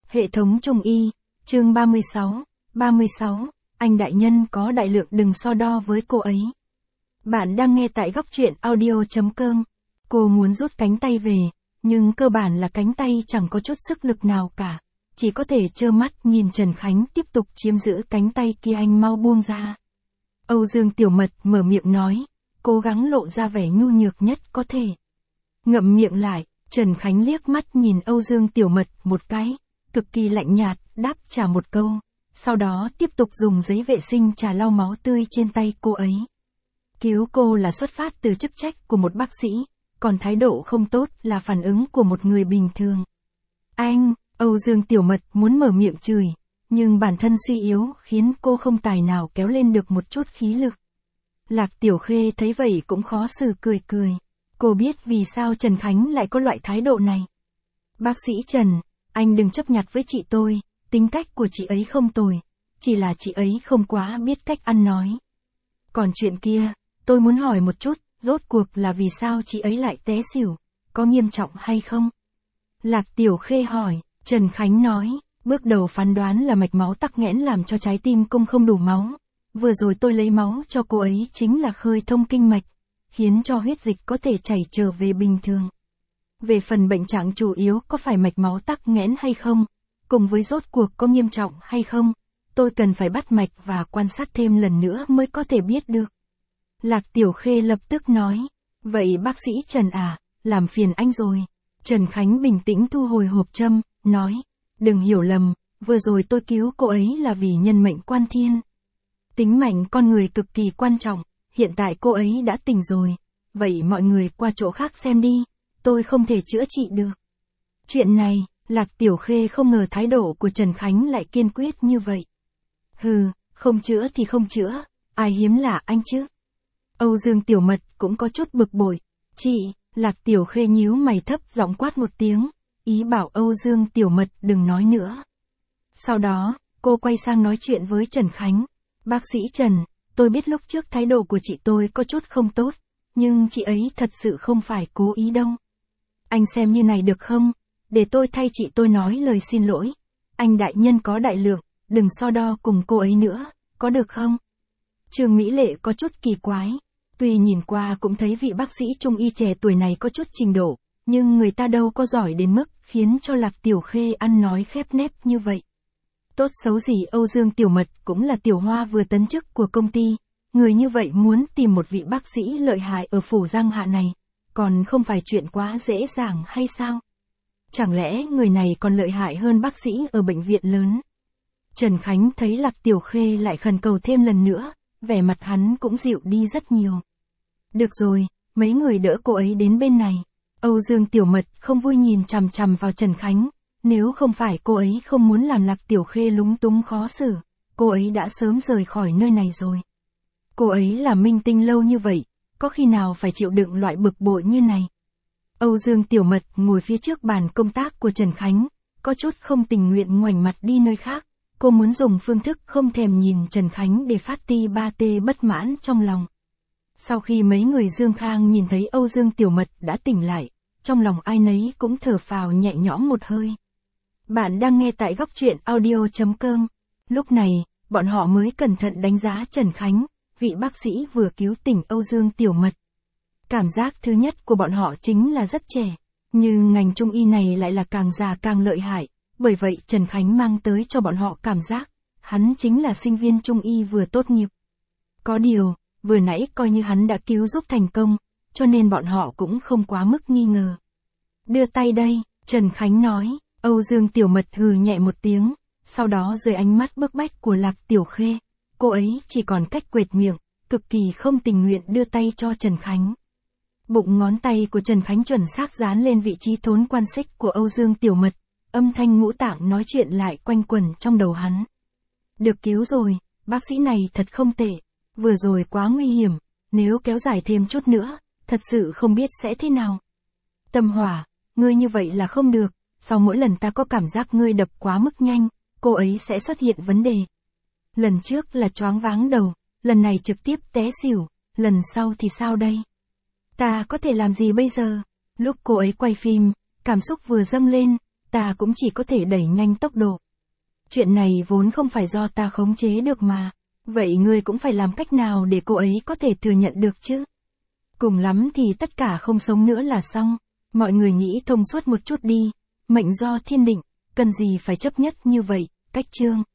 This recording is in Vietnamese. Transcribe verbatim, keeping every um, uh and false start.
Hệ thống Trung Y, chương ba mươi sáu, ba mươi sáu, anh đại nhân có đại lượng đừng so đo với cô ấy. Bạn đang nghe tại góc truyện audio chấm com. Cô muốn rút cánh tay về, nhưng cơ bản là cánh tay chẳng có chút sức lực nào cả. Chỉ có thể trơ mắt nhìn Trần Khánh tiếp tục chiếm giữ cánh tay kia, anh mau buông ra. Âu Dương Tiểu Mật mở miệng nói, cố gắng lộ ra vẻ nhu nhược nhất có thể. Ngậm miệng lại, Trần Khánh liếc mắt nhìn Âu Dương Tiểu Mật một cái, cực kỳ lạnh nhạt, đáp trả một câu, sau đó tiếp tục dùng giấy vệ sinh trà lau máu tươi trên tay cô ấy. Cứu cô là xuất phát từ chức trách của một bác sĩ, còn thái độ không tốt là phản ứng của một người bình thường. Anh, Âu Dương Tiểu Mật muốn mở miệng chửi, nhưng bản thân suy yếu khiến cô không tài nào kéo lên được một chút khí lực. Lạc Tiểu Khê thấy vậy cũng khó xử cười cười. Cô biết vì sao Trần Khánh lại có loại thái độ này. Bác sĩ Trần, anh đừng chấp nhặt với chị tôi, tính cách của chị ấy không tồi, chỉ là chị ấy không quá biết cách ăn nói. Còn chuyện kia, tôi muốn hỏi một chút, rốt cuộc là vì sao chị ấy lại té xỉu, có nghiêm trọng hay không? Lạc Tiểu Khê hỏi, Trần Khánh nói, bước đầu phán đoán là mạch máu tắc nghẽn làm cho trái tim cung không đủ máu. Vừa rồi tôi lấy máu cho cô ấy chính là khơi thông kinh mạch, khiến cho huyết dịch có thể chảy trở về bình thường. Về phần bệnh trạng chủ yếu có phải mạch máu tắc nghẽn hay không, cùng với rốt cuộc có nghiêm trọng hay không, tôi cần phải bắt mạch và quan sát thêm lần nữa mới có thể biết được. Lạc Tiểu Khê lập tức nói, vậy bác sĩ Trần à, làm phiền anh rồi. Trần Khánh bình tĩnh thu hồi hộp châm, nói, đừng hiểu lầm, vừa rồi tôi cứu cô ấy là vì nhân mệnh quan thiên. Tính mệnh con người cực kỳ quan trọng, hiện tại cô ấy đã tỉnh rồi, vậy mọi người qua chỗ khác xem đi, tôi không thể chữa trị được. Chuyện này, Lạc Tiểu Khê không ngờ thái độ của Trần Khánh lại kiên quyết như vậy. Hừ, không chữa thì không chữa, ai hiếm lạ anh chứ. Âu Dương Tiểu Mật cũng có chút bực bội, chị, Lạc Tiểu Khê nhíu mày thấp giọng quát một tiếng, ý bảo Âu Dương Tiểu Mật đừng nói nữa. Sau đó, cô quay sang nói chuyện với Trần Khánh. Bác sĩ Trần, tôi biết lúc trước thái độ của chị tôi có chút không tốt, nhưng chị ấy thật sự không phải cố ý đâu. Anh xem như này được không? Để tôi thay chị tôi nói lời xin lỗi. Anh đại nhân có đại lượng, đừng so đo cùng cô ấy nữa, có được không? Trương Mỹ Lệ có chút kỳ quái. Tuy nhìn qua cũng thấy vị bác sĩ trung y trẻ tuổi này có chút trình độ, nhưng người ta đâu có giỏi đến mức khiến cho Lạc Tiểu Khê ăn nói khép nép như vậy. Tốt xấu gì Âu Dương Tiểu Mật cũng là tiểu hoa vừa tấn chức của công ty, người như vậy muốn tìm một vị bác sĩ lợi hại ở phủ Giang Hạ này, còn không phải chuyện quá dễ dàng hay sao? Chẳng lẽ người này còn lợi hại hơn bác sĩ ở bệnh viện lớn? Trần Khánh thấy Lạc Tiểu Khê lại khẩn cầu thêm lần nữa, vẻ mặt hắn cũng dịu đi rất nhiều. Được rồi, mấy người đỡ cô ấy đến bên này. Âu Dương Tiểu Mật không vui nhìn chằm chằm vào Trần Khánh. Nếu không phải cô ấy không muốn làm Lạc Tiểu Khê lúng túng khó xử, cô ấy đã sớm rời khỏi nơi này rồi. Cô ấy là minh tinh lâu như vậy, có khi nào phải chịu đựng loại bực bội như này. Âu Dương Tiểu Mật ngồi phía trước bàn công tác của Trần Khánh, có chút không tình nguyện ngoảnh mặt đi nơi khác. Cô muốn dùng phương thức không thèm nhìn Trần Khánh để phát ti ba tê bất mãn trong lòng. Sau khi mấy người Dương Khang nhìn thấy Âu Dương Tiểu Mật đã tỉnh lại, trong lòng ai nấy cũng thở phào nhẹ nhõm một hơi. Bạn đang nghe tại góc truyện audio chấm com. Lúc này, bọn họ mới cẩn thận đánh giá Trần Khánh, vị bác sĩ vừa cứu tỉnh Âu Dương Tiểu Mật. Cảm giác thứ nhất của bọn họ chính là rất trẻ, nhưng ngành trung y này lại là càng già càng lợi hại, bởi vậy Trần Khánh mang tới cho bọn họ cảm giác, hắn chính là sinh viên trung y vừa tốt nghiệp. Có điều, vừa nãy coi như hắn đã cứu giúp thành công, cho nên bọn họ cũng không quá mức nghi ngờ. Đưa tay đây, Trần Khánh nói. Âu Dương Tiểu Mật hừ nhẹ một tiếng, sau đó dưới ánh mắt bức bách của Lạc Tiểu Khê, cô ấy chỉ còn cách quệt miệng, cực kỳ không tình nguyện đưa tay cho Trần Khánh. Bụng ngón tay của Trần Khánh chuẩn xác dán lên vị trí thốn quan xích của Âu Dương Tiểu Mật, âm thanh ngũ tạng nói chuyện lại quanh quẩn trong đầu hắn. Được cứu rồi, bác sĩ này thật không tệ, vừa rồi quá nguy hiểm, nếu kéo dài thêm chút nữa, thật sự không biết sẽ thế nào. Tâm Hỏa, ngươi như vậy là không được. Sau mỗi lần ta có cảm giác ngươi đập quá mức nhanh, cô ấy sẽ xuất hiện vấn đề. Lần trước là choáng váng đầu, lần này trực tiếp té xỉu, lần sau thì sao đây? Ta có thể làm gì bây giờ? Lúc cô ấy quay phim, cảm xúc vừa dâng lên, ta cũng chỉ có thể đẩy nhanh tốc độ. Chuyện này vốn không phải do ta khống chế được mà. Vậy ngươi cũng phải làm cách nào để cô ấy có thể thừa nhận được chứ? Cùng lắm thì tất cả không sống nữa là xong. Mọi người nghĩ thông suốt một chút đi. Mệnh do thiên định, cần gì phải chấp nhất như vậy, cách chương.